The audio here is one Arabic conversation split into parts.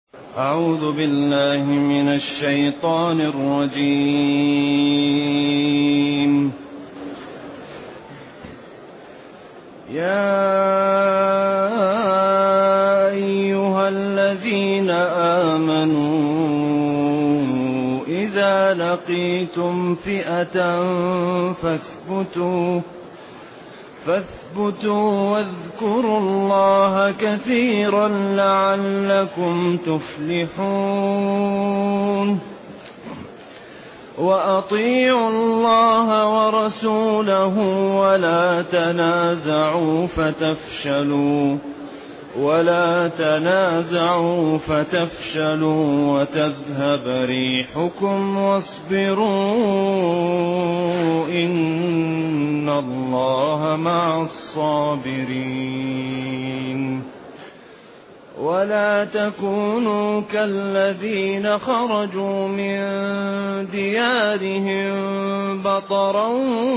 أعوذ بالله من الشيطان الرجيم. يا أيها الذين آمنوا إذا لقيتم فئة فاثبتوا واذكروا الله كثيرا لعلكم تفلحون. وأطيعوا الله ورسوله ولا تنازعوا فتفشلوا وتذهب ريحكم واصبروا إن الله مع الصابرين. ولا تكونوا كالذين خرجوا من ديارهم بطرا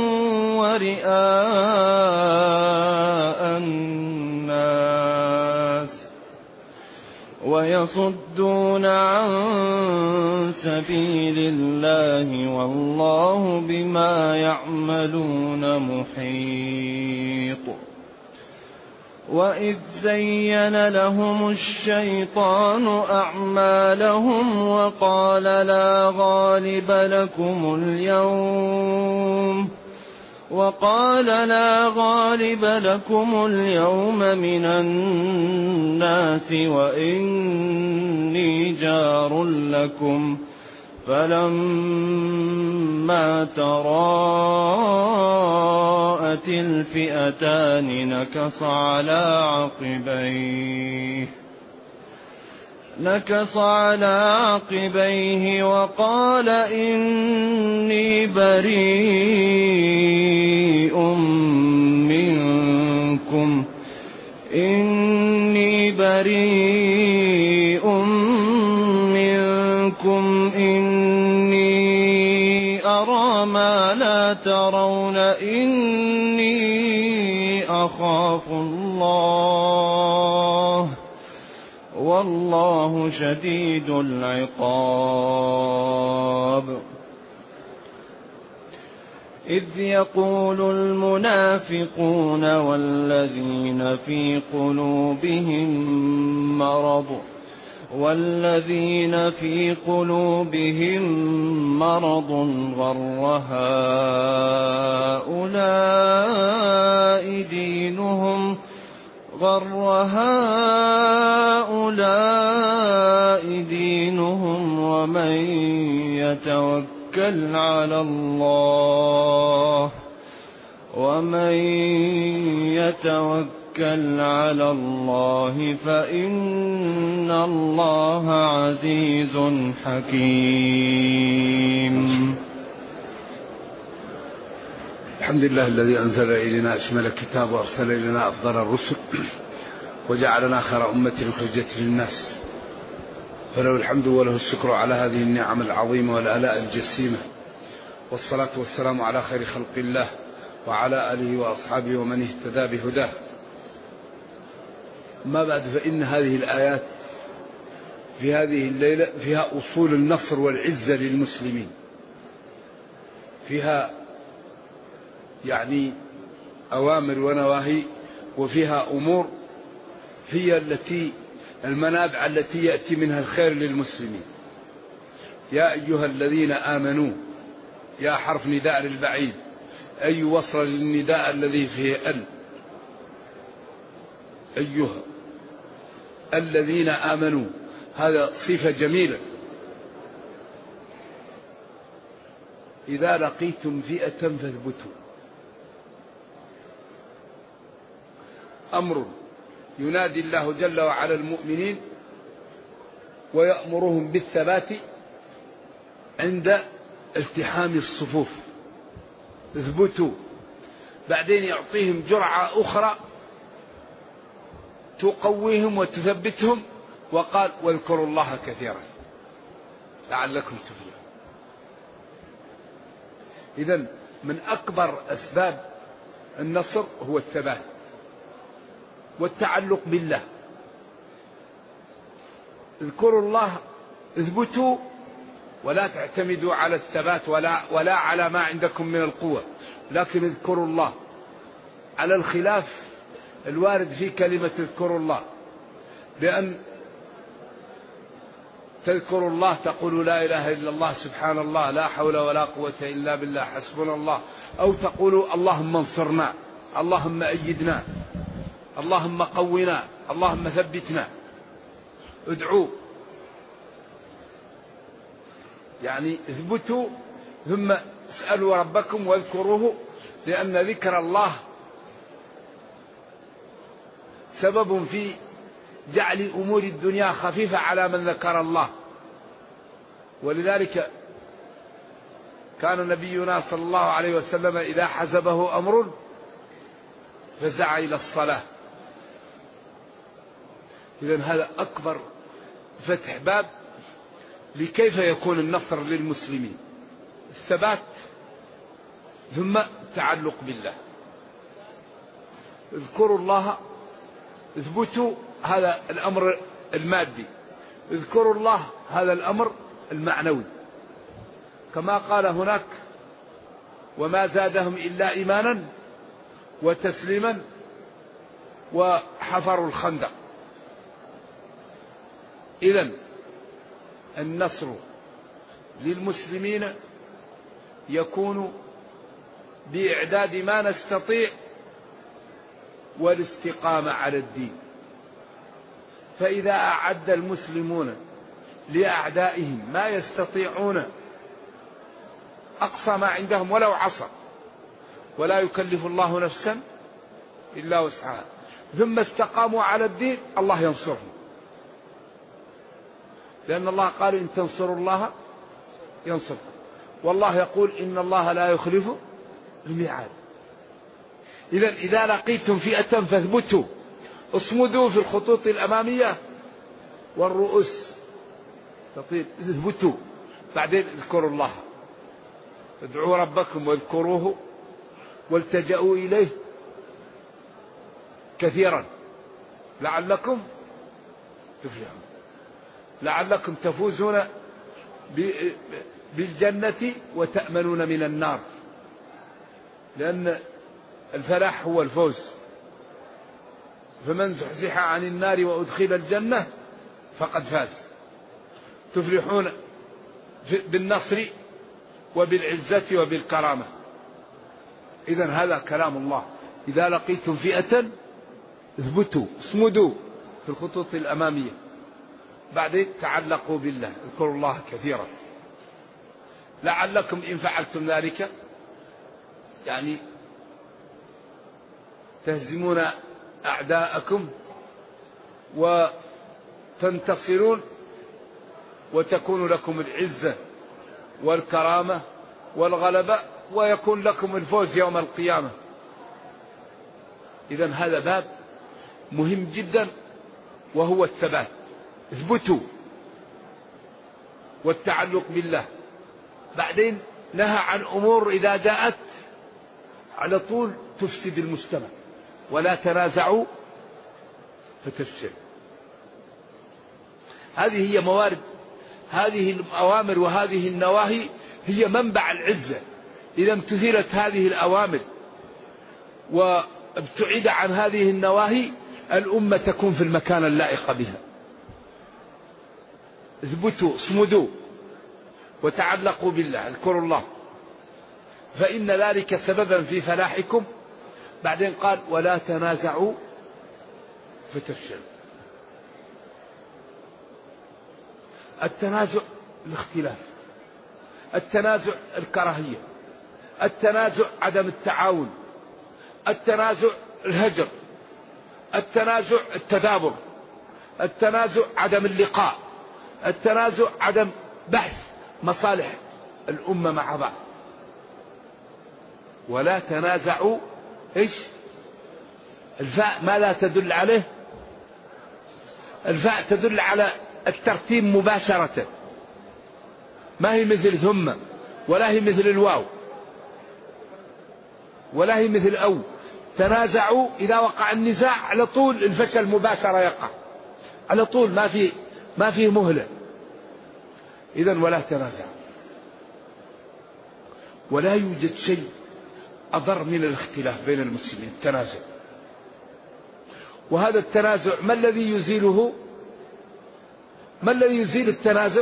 ورئاء الناس ويصدون عن سبيل الله والله بما يعملون محيط. وإذ زين لهم الشيطان أعمالهم وقال لا غالب لكم اليوم من الناس وإني جار لكم فلما تراءت الفئتان نكص على عقبيه وقال إني بريء منكم إني أرى ما لا ترون إني أخاف الله والله شديد العقاب. إذ يقول المنافقون والذين في قلوبهم مرض غر هؤلاء دينهم ومن يتوكل على الله فإن الله عزيز حكيم. الحمد لله الذي أنزل إلينا أشمل الكتاب وأرسل إلينا أفضل الرسل وجعلنا خير أمة أخرجت للناس، فله الحمد وله الشكر على هذه النعم العظيمة والآلاء الجسيمة، والصلاة والسلام على خير خلق الله وعلى آله وأصحابه ومن اهتدى بهداه. ما بعد، فإن هذه الآيات في هذه الليلة فيها أصول النصر والعزة للمسلمين، فيها يعني أوامر ونواهي، وفيها أمور هي المنابع التي يأتي منها الخير للمسلمين. يا أيها الذين آمنوا، يا حرف نداء للبعيد، أي وصل للنداء الذي فيه أيها الذين آمنوا، هذا صفة جميلة. إذا لقيتم فئة فاثبتوا، أمر ينادي الله جل وعلا المؤمنين ويأمرهم بالثبات عند التحام الصفوف. اثبتوا، بعدين يعطيهم جرعة أخرى تقويهم وتثبتهم، وقال واذكروا الله كثيرا لعلكم تفلحون. إذن من أكبر أسباب النصر هو الثبات والتعلق بالله. اذكروا الله، اثبتوا ولا تعتمدوا على الثبات ولا على ما عندكم من القوة، لكن اذكروا الله على الخلاف الوارد في كلمة اذكروا الله، بأن تذكروا الله تقول لا إله إلا الله سبحان الله لا حول ولا قوة إلا بالله حسبنا الله، أو تقولوا اللهم انصرنا، اللهم أيدنا، اللهم قونا، اللهم ثبتنا. ادعوا يعني اثبتوا، ثم اسألوا ربكم واذكروه، لأن ذكر الله سبب في جعل أمور الدنيا خفيفة على من ذكر الله. ولذلك كان نبينا صلى الله عليه وسلم إذا حزبه أمر فزع إلى الصلاة. إذن هذا أكبر فتح باب لكيف يكون النصر للمسلمين، الثبات ثم التعلق بالله. اذكروا الله، اثبتوا، هذا الأمر المادي. اذكروا الله، هذا الأمر المعنوي، كما قال هناك وما زادهم إلا إيمانا وتسليما وحفروا الخندق. إذن النصر للمسلمين يكون بإعداد ما نستطيع والاستقامة على الدين. فإذا أعد المسلمون لأعدائهم ما يستطيعون أقصى ما عندهم ولو عصى، ولا يكلف الله نفسا إلا وسعها، ثم استقاموا على الدين، الله ينصرهم، لأن الله قال إن تنصروا الله ينصركم، والله يقول إن الله لا يخلف الميعاد. إذا لقيتم فئة فاثبتوا، اصمدوا في الخطوط الأمامية والرؤوس تطير، اثبتوا، بعدين اذكروا الله، ادعوا ربكم واذكروه والتجأوا إليه كثيرا لعلكم تفلحون، لعلكم تفوزون بالجنة وتأمنون من النار، لأن الفلاح هو الفوز. فمن زحزح عن النار وأدخل الجنة فقد فاز. تفلحون بالنصر وبالعزة وبالكرامة. إذن هذا كلام الله. إذا لقيتم فئة اثبتوا، اصمدوا في الخطوط الأمامية، بعدين تعلقوا بالله، اذكروا الله كثيرا لعلكم إن فعلتم ذلك يعني تهزمون أعداءكم وتنتصرون وتكون لكم العزة والكرامة والغلبة ويكون لكم الفوز يوم القيامة. إذن هذا باب مهم جدا وهو الثبات. اثبتوا والتعلق بالله. بعدين نهى عن أمور إذا جاءت على طول تفسد المجتمع، ولا تنازعوا فتفشل. هذه هي موارد، هذه الأوامر وهذه النواهي هي منبع العزة. إذا امتثلت هذه الأوامر وابتعد عن هذه النواهي الأمة تكون في المكان اللائق بها. اثبتوا، اصمدوا وتعلقوا بالله، اذكروا الله، فإن ذلك سببا في فلاحكم. بعدين قال ولا تنازعوا فتفشلوا. التنازع الاختلاف، التنازع الكراهية، التنازع عدم التعاون، التنازع الهجر، التنازع التدابر، التنازع عدم اللقاء، التنازع عدم بحث مصالح الأمة مع بعض. ولا تنازعوا إيش؟ الفاء ماذا تدل عليه؟ الفاء تدل على الترتيب مباشرة، ما هي مثل ثم، ولا هي مثل الواو، ولا هي مثل أو. تنازعوا إذا وقع النزاع على طول الفشل مباشرة يقع على طول، ما في ما فيه مهلة. إذن ولا تنازع، ولا يوجد شيء أضر من الاختلاف بين المسلمين، التنازع. وهذا التنازع ما الذي يزيله؟ ما الذي يزيل التنازع؟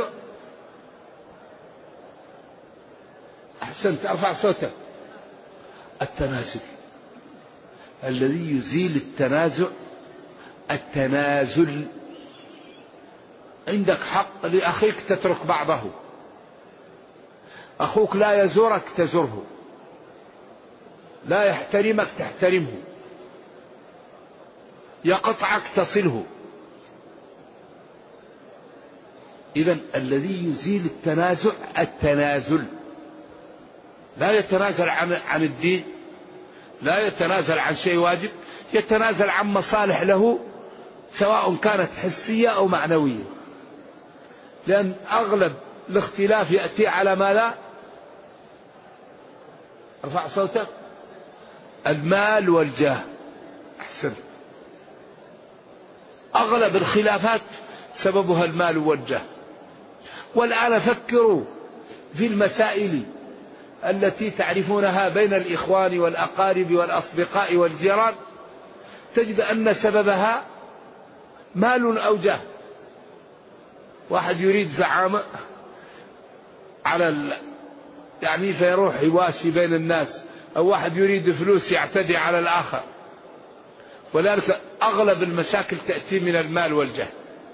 أحسنت، أرفع صوتك. التنازل. الذي يزيل التنازع التنازل. عندك حق لأخيك تترك بعضه، أخوك لا يزورك تزوره، لا يحترمك تحترمه، يقطعك تصله. إذن الذي يزيل التنازع التنازل. لا يتنازل عن الدين، لا يتنازل عن شيء واجب، يتنازل عن مصالح له سواء كانت حسية أو معنوية، لأن أغلب الاختلاف يأتي على ما لا. ارفع صوتك. المال والجاه. أحسن. أغلب الخلافات سببها المال والجاه. والآن فكروا في المسائل التي تعرفونها بين الإخوان والأقارب والأصدقاء والجيران، تجد أن سببها مال أو جاه. واحد يريد زعامة على يعني فيروح يواشي بين الناس، أو واحد يريد فلوس يعتدي على الآخر. ولذلك أغلب المشاكل تأتي من المال والجاه.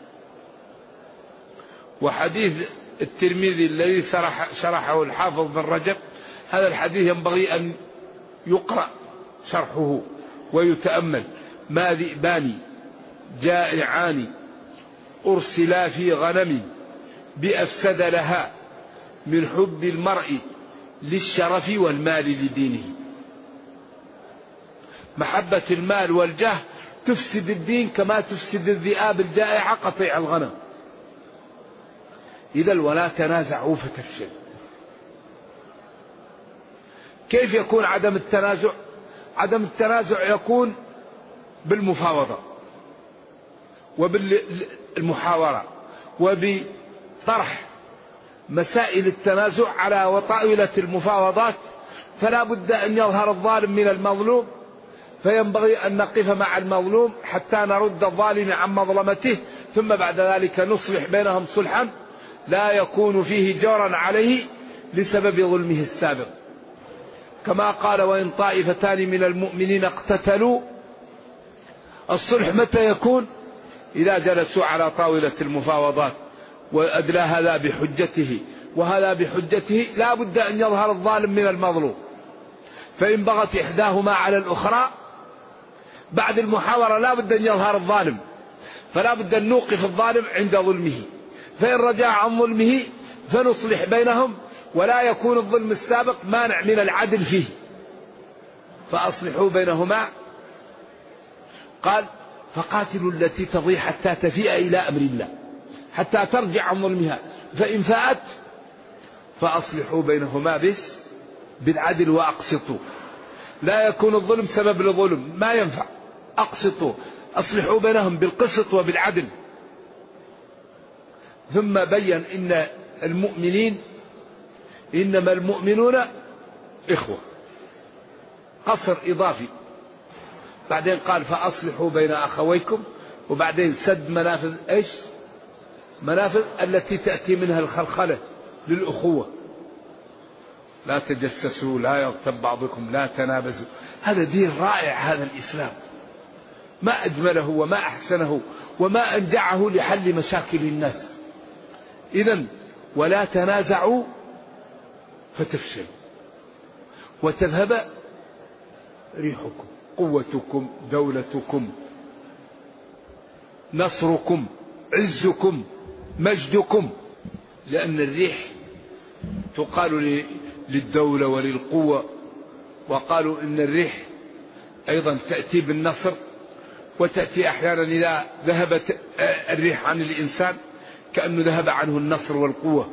وحديث الترمذي الذي شرحه الحافظ بن رجب، هذا الحديث ينبغي أن يقرأ شرحه ويتأمل. ما ذئبان جائعان أرسلا في غنم بأفسد لها من حب المرء للشرف والمال لدينه. محبة المال والجاه تفسد الدين كما تفسد الذئاب الجائعة قطيع الغنم. إذا ولا تنازعوا فتفشل. كيف يكون عدم التنازع؟ عدم التنازع يكون بالمفاوضة وبالمحاورة وبطرح مسائل التنازع على وطاولة المفاوضات. فلا بد أن يظهر الظالم من المظلوم، فينبغي أن نقف مع المظلوم حتى نرد الظالم عن مظلمته، ثم بعد ذلك نصلح بينهم صلحا لا يكون فيه جورا عليه لسبب ظلمه السابق. كما قال: وإن طائفتان من المؤمنين اقتتلوا. الصلح متى يكون؟ إذا جلسوا على طاولة المفاوضات وأدلى هذا بحجته وهذا بحجته. لا بد أن يظهر الظالم من المظلوم، فإن بغت إحداهما على الأخرى بعد المحاورة لا بد أن يظهر الظالم، فلا بد أن نوقف الظالم عند ظلمه، فإن رجع عن ظلمه فنصلح بينهم، ولا يكون الظلم السابق مانع من العدل فيه، فأصلحوا بينهما. قال: فقاتلوا التي تضيع حتى تفيء إلى أمر الله، حتى ترجع عن ظلمها، فإن فاءت فأصلحوا بينهما بالعدل وأقسطوا. لا يكون الظلم سبب لظلم، ما ينفع. أقسطوا، أصلحوا بينهم بالقسط وبالعدل. ثم بين إن المؤمنين إنما المؤمنون إخوة، قصر إضافي. بعدين قال: فأصلحوا بين أخويكم، وبعدين سد منافذ إيش؟ منافذ التي تأتي منها الخلخلة للأخوة. لا تجسسوا، لا يغتب بعضكم، لا تنابزوا. هذا دين رائع، هذا الإسلام ما أجمله وما أحسنه وما أنجعه لحل مشاكل الناس. إذن ولا تنازعوا فتفشلوا وتذهب ريحكم، قوتكم، دولتكم، نصركم، عزكم، مجدكم. لأن الريح تقال للدولة وللقوة، وقالوا إن الريح أيضا تأتي بالنصر، وتأتي أحيانا إذا ذهبت الريح عن الإنسان كأنه ذهب عنه النصر والقوة.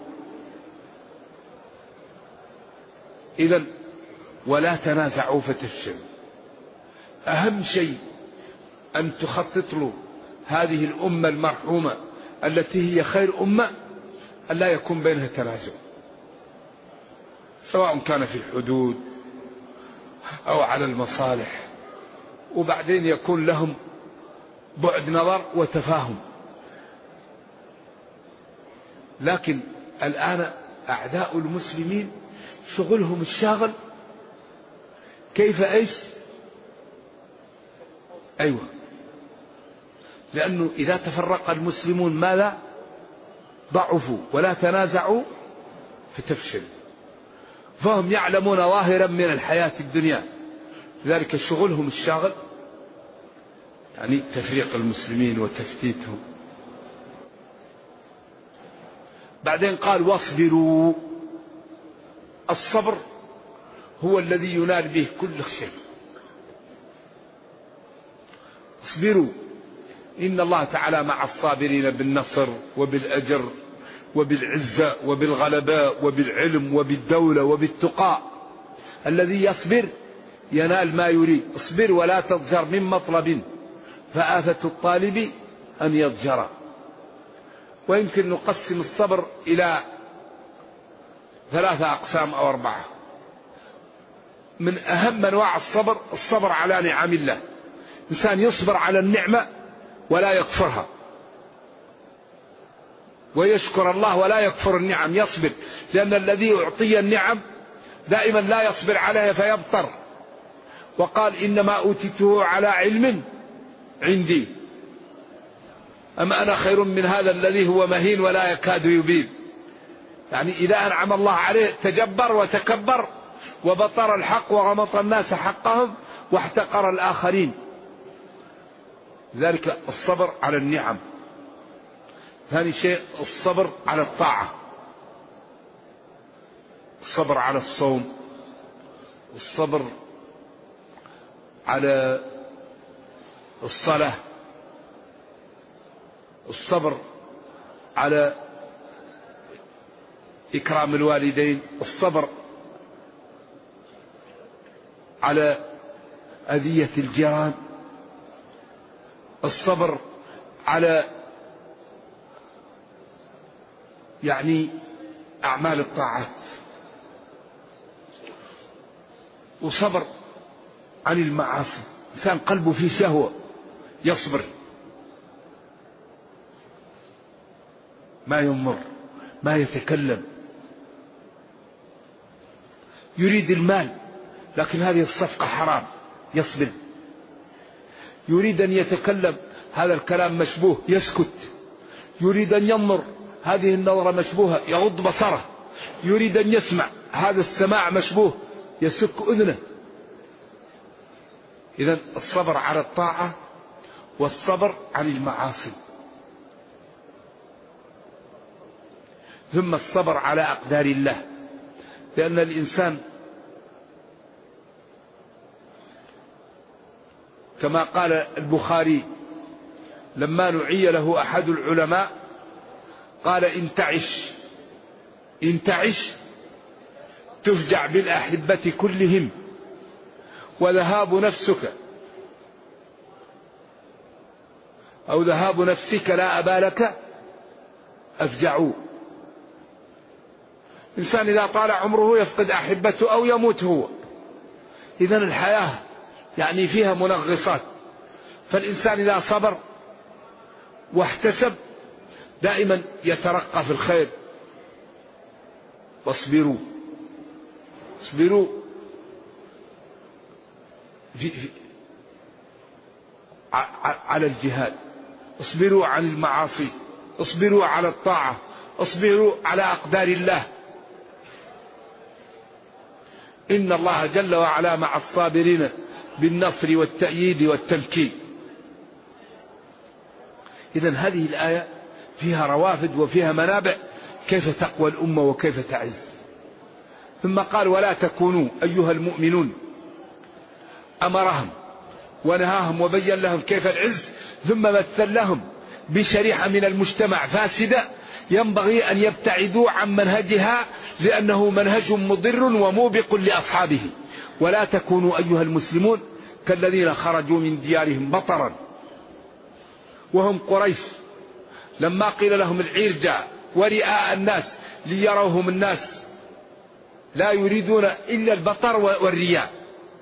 إذن ولا تنازعوا فتفشلوا. أهم شيء أن تخطط له هذه الأمة المرحومة التي هي خير أمة أن لا يكون بينها تنازع، سواء كان في الحدود أو على المصالح، وبعدين يكون لهم بعد نظر وتفاهم. لكن الآن أعداء المسلمين شغلهم الشاغل كيف إيش؟ أيوة، لأنه إذا تفرق المسلمون ماذا؟ ضعفوا ولا تنازعوا فتفشل. فهم يعلمون ظاهرا من الحياة الدنيا، لذلك شغلهم الشاغل يعني تفريق المسلمين وتفتيتهم. بعدين قال واصبروا. الصبر هو الذي ينال به كل شيء. اصبروا إن الله تعالى مع الصابرين بالنصر وبالأجر وبالعزة وبالغلباء وبالعلم وبالدولة وبالتقاء. الذي يصبر ينال ما يريد. اصبر ولا تضجر من مطلب، فآفة الطالب أن يضجر. ويمكن نقسم الصبر إلى 3 أقسام أو 4. من أهم أنواع الصبر على نعم الله. إنسان يصبر على النعمة ولا يكفرها، ويشكر الله ولا يكفر النعم، يصبر. لأن الذي أعطي النعم دائما لا يصبر عليها فيبطر. وقال إنما أوتيته على علم عندي، أما أنا خير من هذا الذي هو مهين ولا يكاد يبين. يعني إذا أنعم الله عليه تجبر وتكبر وبطر الحق وغمط الناس حقهم واحتقر الآخرين. ذلك الصبر على النعم. ثاني شيء الصبر على الطاعة، الصبر على الصوم، الصبر على الصلاة، الصبر على إكرام الوالدين، الصبر على أذية الجيران، الصبر على يعني أعمال الطاعات، وصبر عن المعاصي. إنسان قلبه فيه شهوة يصبر، ما يمر، ما يتكلم. يريد المال لكن هذه الصفقة حرام، يصبر. يريد أن يتكلم هذا الكلام مشبوه، يسكت. يريد أن ينظر هذه النظرة مشبوهة، يغض بصره. يريد أن يسمع هذا السماع مشبوه، يسك أذنه. إذن الصبر على الطاعة والصبر عن المعاصي. ثم الصبر على أقدار الله، لأن الإنسان كما قال البخاري لما نعي له أحد العلماء قال إن تعش تفجع بالأحبة كلهم، وذهاب نفسك أو ذهاب نفسك لا أبالك أفجعوا. إنسان إذا طال عمره يفقد أحبته أو يموت هو. إذن الحياة يعني فيها منغصات. فالإنسان إذا صبر واحتسب دائما يترقى في الخير. واصبروا، اصبروا على الجهاد، اصبروا عن المعاصي، اصبروا على الطاعة، اصبروا على أقدار الله. إن الله جل وعلا مع الصابرين بالنصر والتأييد والتمكين. إذن هذه الآية فيها روافد وفيها منابع كيف تقوى الأمة وكيف تعز. ثم قال ولا تكونوا أيها المؤمنون، أمرهم ونهاهم وبين لهم كيف العز، ثم مثل لهم بشريحة من المجتمع فاسدة ينبغي أن يبتعدوا عن منهجها لأنه منهج مضر وموبق لأصحابه. ولا تكونوا أيها المسلمون كالذين خرجوا من ديارهم بطرا وهم قريش لما قيل لهم العير جاء ورئاء الناس ليروهم الناس، لا يريدون إلا البطر والرياء،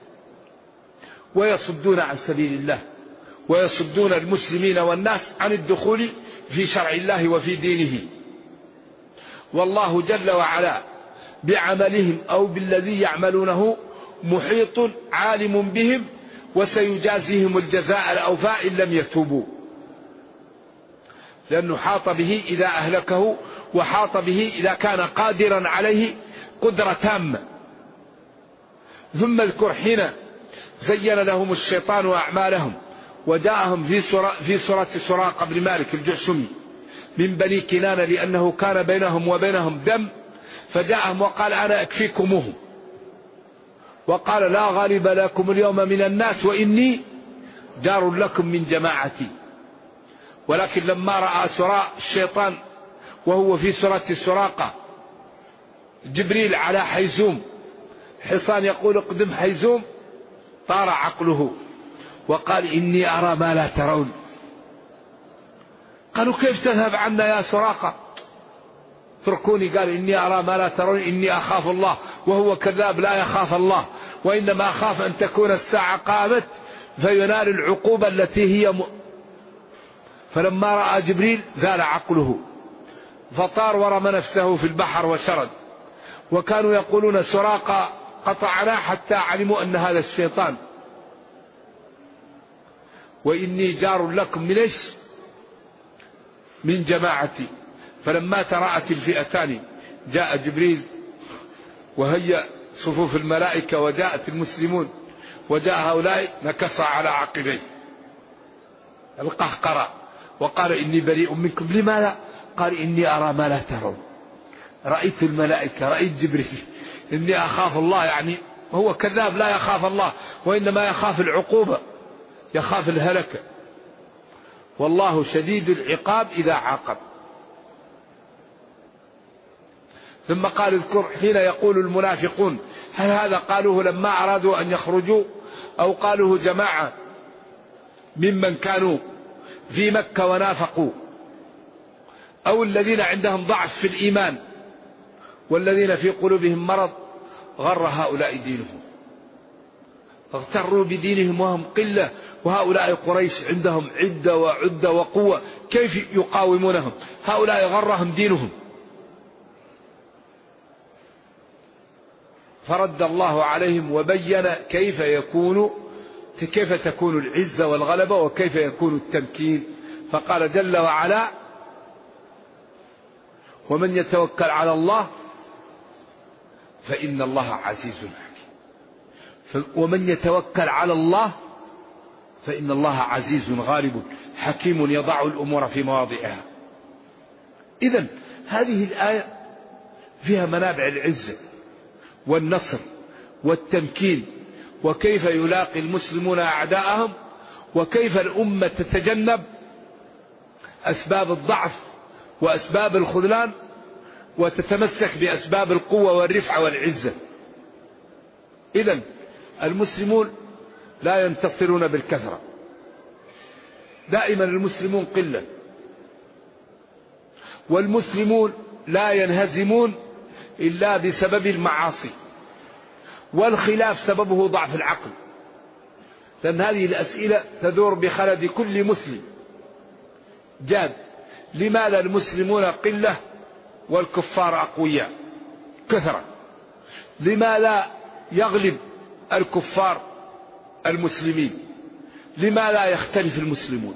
ويصدون عن سبيل الله، ويصدون المسلمين والناس عن الدخول في شرع الله وفي دينه. والله جل وعلا بعملهم أو بالذي يعملونه محيط عالم بهم، وسيجازيهم الجزاء الأوفى إن لم يتوبوا، لأنه حاط به إذا أهلكه، وحاط به إذا كان قادرا عليه قدرة تامة. ثم اذكر حين زين لهم الشيطان أعمالهم وجاءهم في سورة سراقة بن مالك الجعشمي من بني كنانة، لأنه كان بينهم وبينهم دم، فجاءهم وقال أنا أكفيكموهم، وقال لا غالب لكم اليوم من الناس وإني جار لكم من جماعتي. ولكن لما رأى الشيطان وهو في سورة السراقة جبريل على حيزوم حصان يقول اقدم حيزوم، طار عقله وقال إني أرى ما لا ترون. قالوا كيف تذهب عنا يا سراقة؟ اتركوني. قال إني أرى ما لا ترون إني أخاف الله، وهو كذاب لا يخاف الله، وإنما أخاف أن تكون الساعة قامت فينال العقوبة التي هي فلما رأى جبريل زال عقله فطار ورمى نفسه في البحر وشرد. وكانوا يقولون سراقة قطعنا حتى علموا أن هذا الشيطان، وإني جار لكم من إيش؟ من جماعتي. فلما تراءت الفئتان جاء جبريل وهيأ صفوف الملائكة وجاءت المسلمون وجاء هؤلاء، نكص على عقبيه القهقرة وقال إني بريء منكم. لماذا؟ قال إني أرى ما لا ترون، رأيت الملائكة، رأيت جبريل، إني أخاف الله. يعني هو كذاب لا يخاف الله، وإنما يخاف العقوبة، يخاف الهلكة، والله شديد العقاب إذا عاقب. ثم قال اذكر حين يقول المنافقون، هل هذا قالوه لما أرادوا أن يخرجوا، أو قالوه جماعة ممن كانوا في مكة ونافقوا، أو الذين عندهم ضعف في الإيمان والذين في قلوبهم مرض غر هؤلاء دينهم، اغتروا بدينهم وهم قلة، وهؤلاء قريش عندهم عدة وعدة وقوة، كيف يقاومونهم؟ هؤلاء غرهم دينهم. فرد الله عليهم وبين كيف تكون العزة والغلبة وكيف يكون التمكين. فقال جل وعلا ومن يتوكل على الله فإن الله عزيز حكيم. ومن يتوكل على الله فإن الله عزيز غالب حكيم يضع الأمور في مواضعها. إذن هذه الآية فيها منابع العزة والنصر والتمكين، وكيف يلاقي المسلمون أعداءهم، وكيف الأمة تتجنب أسباب الضعف وأسباب الخذلان وتتمسك بأسباب القوة والرفعة والعزة. إذن المسلمون لا ينتصرون بالكثرة، دائما المسلمون قلة، والمسلمون لا ينهزمون إلا بسبب المعاصي، والخلاف سببه ضعف العقل، لأن هذه الأسئلة تدور بخلد كل مسلم جاد. لماذا المسلمون قلة والكفار أقوياء كثرة؟ لماذا يغلب الكفار المسلمين؟ لماذا يختلف المسلمون؟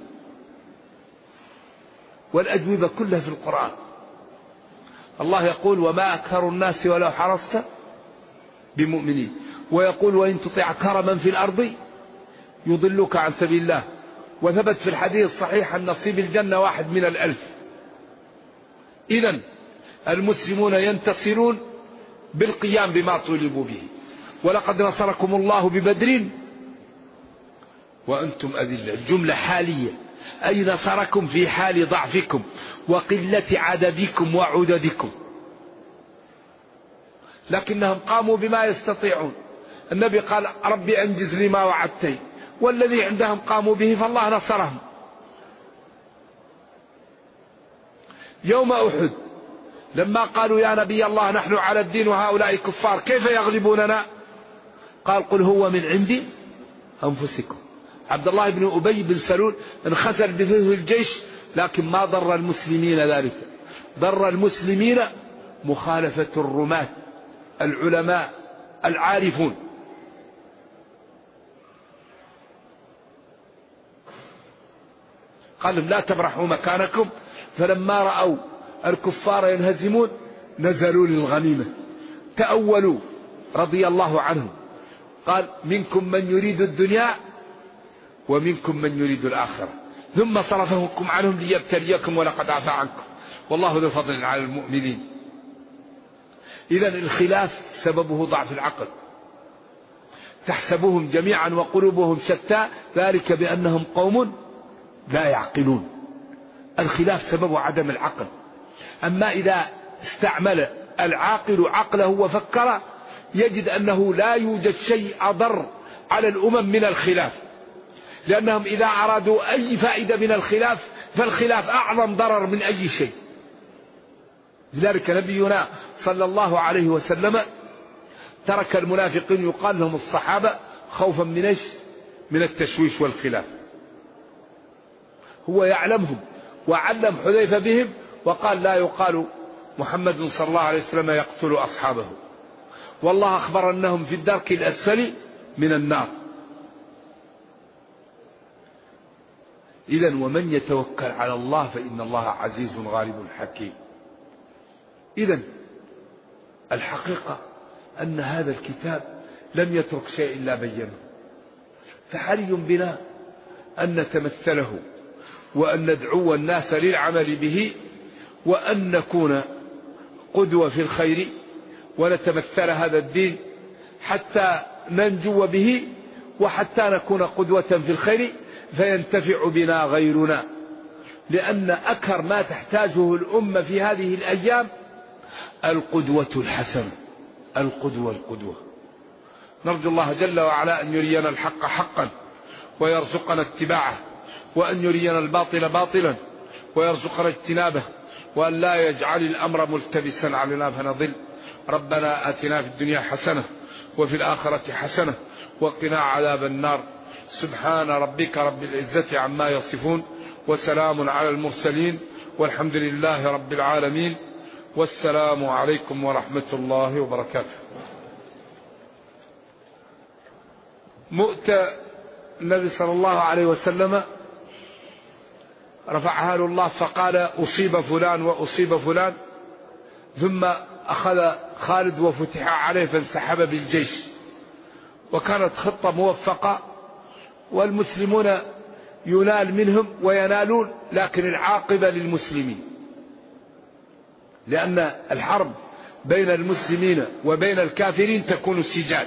والأجوبة كلها في القرآن. الله يقول وما أكثر الناس ولو حرصت بمؤمنين، ويقول وإن تطع كرما في الأرض يضلك عن سبيل الله. وثبت في الحديث الصحيح أن نصيب الجنة 1 من 1000. إذن المسلمون ينتصرون بالقيام بما طلبوا به. ولقد نصركم الله ببدر وأنتم أذلة، الجملة حالية، أي نصركم في حال ضعفكم وقلة عددكم وعددكم، لكنهم قاموا بما يستطيعون. النبي قال ربي أنجز لي ما وعدتني، والذي عندهم قاموا به فالله نصرهم. يوم أحد لما قالوا يا نبي الله نحن على الدين وهؤلاء كفار كيف يغلبوننا؟ قال قل هو من عند أنفسكم. عبد الله بن أبي بن سلول انخسر به الجيش، لكن ما ضر المسلمين ذلك. ضر المسلمين مخالفة الرماة العلماء العارفون. قال لهم لا تبرحوا مكانكم، فلما رأوا الكفار ينهزمون نزلوا للغنيمة. تأولوا رضي الله عنهم، قال منكم من يريد الدنيا ومنكم من يريد الآخرة، ثم صرفهم عنهم ليبتليكم ولقد عفا عنكم والله ذو فضل على المؤمنين. إذن الخلاف سببه ضعف العقل. تحسبهم جميعا وقلوبهم شتى ذلك بأنهم قوم لا يعقلون. الخلاف سببه عدم العقل. أما إذا استعمل العاقل عقله وفكر يجد أنه لا يوجد شيء أضر على الأمم من الخلاف، لأنهم إذا أرادوا أي فائدة من الخلاف فالخلاف أعظم ضرر من أي شيء. لذلك نبينا صلى الله عليه وسلم ترك المنافقين يقال لهم الصحابة خوفا من التشويش والخلاف. هو يعلمهم وعلم حذيفة بهم وقال لا يقال محمد صلى الله عليه وسلم يقتل أصحابه، والله أخبر أنهم في الدرك الأسفل من النار. إذن ومن يتوكل على الله فإن الله عزيز غالب حكيم. إذن الحقيقة أن هذا الكتاب لم يترك شيء إلا بينه، فحري بنا أن نتمثله وأن ندعو الناس للعمل به وأن نكون قدوة في الخير ونتمثل هذا الدين حتى ننجو به وحتى نكون قدوة في الخير فينتفع بنا غيرنا. لأن أكثر ما تحتاجه الأمة في هذه الأيام القدوة الحسنة. القدوة. نرجو الله جل وعلا أن يرينا الحق حقا ويرزقنا اتباعه، وأن يرينا الباطل باطلا ويرزقنا اجتنابه، وأن لا يجعل الأمر ملتبسا علينا فنضل. ربنا آتنا في الدنيا حسنة وفي الآخرة حسنة وقنا عذاب النار. سبحان ربك رب العزة عما يصفون وسلام على المرسلين والحمد لله رب العالمين، والسلام عليكم ورحمة الله وبركاته. مؤتة النبي صلى الله عليه وسلم رفعها له الله فقال أصيب فلان وأصيب فلان، ثم أخذ خالد وفتح عليه فانسحب بالجيش، وكانت خطة موفقة والمسلمون ينال منهم وينالون، لكن العاقبة للمسلمين، لأن الحرب بين المسلمين وبين الكافرين تكون سجال.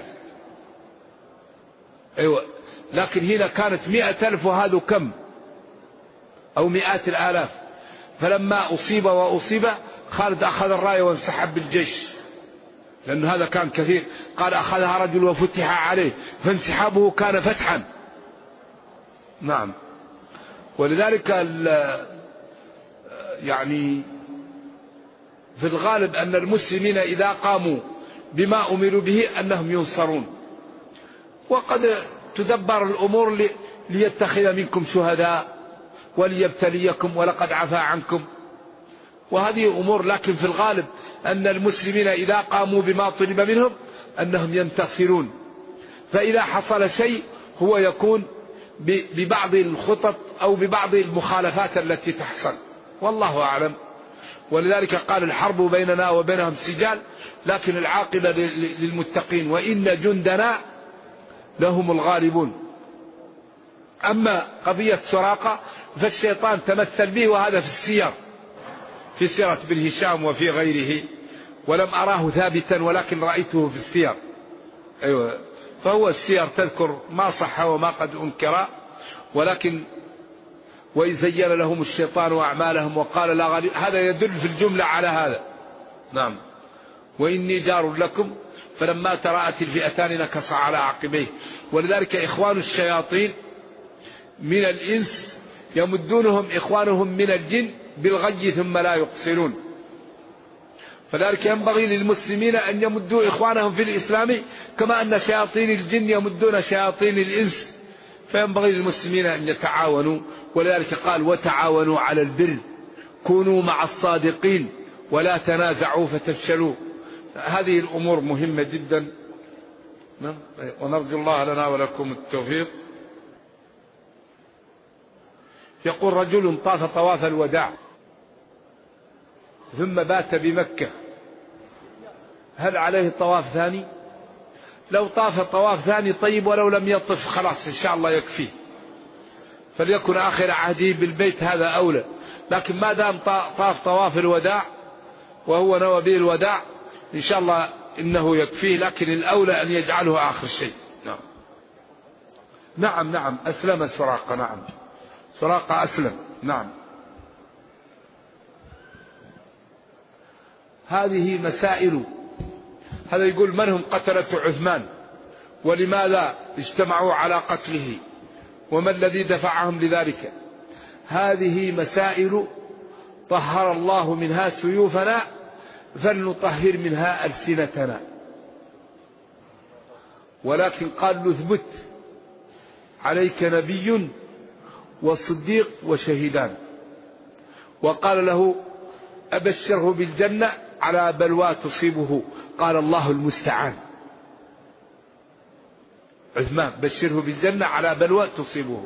أيوة، لكن هنا كانت 100,000 وهذا كم أو مئات الآلاف. فلما أصيب وأصيب خالد أخذ الراية وانسحب بالجيش، لأن هذا كان كثير. قال أخذها رجل وفتح عليه، فانسحابه كان فتحا. نعم. ولذلك يعني في الغالب أن المسلمين إذا قاموا بما أمروا به أنهم ينصرون، وقد تدبر الأمور ليتخذ منكم شهداء وليبتليكم ولقد عفا عنكم، وهذه أمور. لكن في الغالب أن المسلمين إذا قاموا بما طلب منهم أنهم ينتصرون. فإذا حصل شيء هو يكون ببعض الخطط أو ببعض المخالفات التي تحصل، والله أعلم. ولذلك قال الحرب بيننا وبينهم سجال، لكن العاقبة للمتقين وإن جندنا لهم الغالبون. أما قضية سراقة فالشيطان تمثل به، وهذا في السير، في سيرة بن هشام وفي غيره، ولم أراه ثابتا ولكن رأيته في السير. أيوة، فهو السير تذكر ما صح وما قد أنكر، ولكن وإذ زين لهم الشيطان أعمالهم وقال لا غالب، هذا يدل في الجملة على هذا. نعم. وإني جار لكم فلما تراءت الفئتان نكص على عقبيه. ولذلك إخوان الشياطين من الإنس يمدونهم إخوانهم من الجن بالغي ثم لا يقصرون. فذلك ينبغي للمسلمين أن يمدوا إخوانهم في الإسلام كما أن شياطين الجن يمدون شياطين الإنس، فينبغي للمسلمين أن يتعاونوا. ولذلك قال وتعاونوا على البر كونوا مع الصادقين ولا تنازعوا فتفشلوا. هذه الأمور مهمة جدا، ونرجو الله لنا ولكم التوفيق. يقول رجل طاف طواف الوداع ثم بات بمكة، هل عليه طواف ثاني؟ لو طاف طواف ثاني طيب، ولو لم يطف خلاص إن شاء الله يكفيه، فليكن آخر عهده بالبيت، هذا أولى. لكن ما دام طاف طواف الوداع وهو نوى به الوداع إن شاء الله إنه يكفيه، لكن الأولى أن يجعله آخر شيء. نعم أسلم سراقة، نعم سراقة أسلم، نعم. هذه مسائل. هذا يقول من هم قتلة عثمان ولماذا اجتمعوا على قتله وما الذي دفعهم لذلك؟ هذه مسائل طهر الله منها سيوفنا فلنطهر منها ألسنتنا. ولكن قال له اثبت عليك نبي وصديق وشهيدان، وقال له أبشره بالجنة على بلوى تصيبه، قال الله المستعان. عثمان بشره بالجنة على بلوى تصيبه.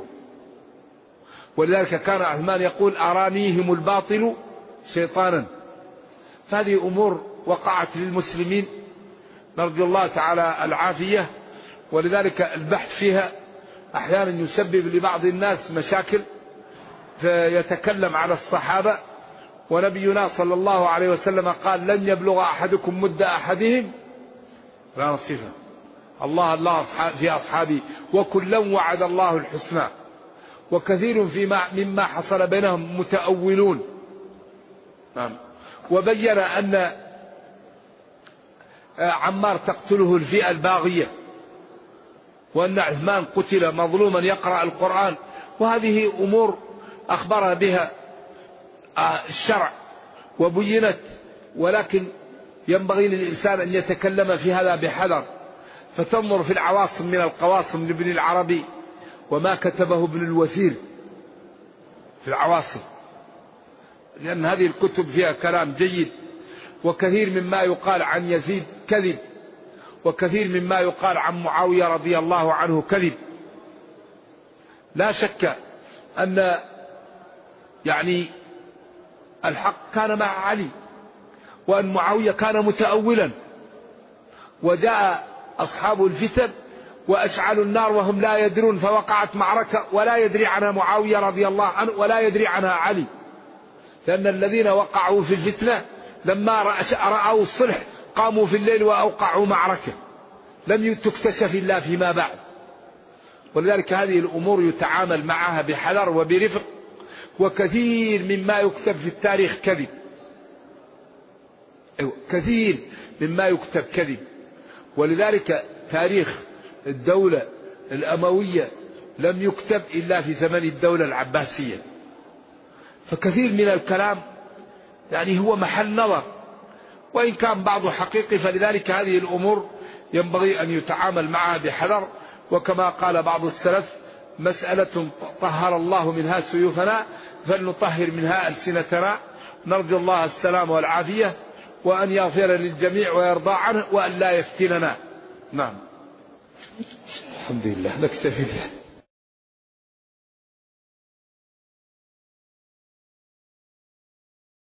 ولذلك كان عثمان يقول أرانيهم الباطل شيطانا. فهذه أمور وقعت للمسلمين، نرجو الله تعالى العافية. ولذلك البحث فيها أحيانا يسبب لبعض الناس مشاكل، فيتكلم على الصحابة. ونبينا صلى الله عليه وسلم قال لن يبلغ أحدكم مد أحدهم لا نصيفه، الله في أصحابي وكلا وعد الله الحسنى. وكثير مما حصل بينهم متأولون. وبين أن عمار تقتله الفئة الباغية، وأن عثمان قتل مظلوما يقرأ القرآن. وهذه أمور أخبر بها الشرع وبينت، ولكن ينبغي للإنسان أن يتكلم في هذا بحذر. فتنظر في العواصم من القواصم لابن العربي وما كتبه ابن الوثير في العواصم، لأن هذه الكتب فيها كلام جيد. وكثير مما يقال عن يزيد كذب، وكثير مما يقال عن معاوية رضي الله عنه كذب. لا شك أن الحق كان مع علي، وأن معاوية كان متأولا، وجاء أصحاب الفتن وأشعلوا النار وهم لا يدرون، فوقعت معركة ولا يدري عنها معاوية رضي الله عنه ولا يدري عنها علي. لأن الذين وقعوا في الفتنة لما رأوا الصلح قاموا في الليل وأوقعوا معركة لم تكتشف إلا فيما بعد. ولذلك هذه الأمور يتعامل معها بحذر وبرفق. وكثير مما يكتب في التاريخ كذب، كثير مما يكتب كذب. ولذلك تاريخ الدولة الأموية لم يكتب إلا في زمن الدولة العباسية، فكثير من الكلام هو محل نظر، وإن كان بعضه حقيقي. فلذلك هذه الأمور ينبغي أن يتعامل معها بحذر. وكما قال بعض السلف مسألة طهر الله منها سيوفنا فلنطهر منها ألسنتنا. نرجو الله السلام والعافية، وأن يغفر للجميع ويرضى عنه، وأن لا يفتننا. نعم الحمد لله نكتفي به.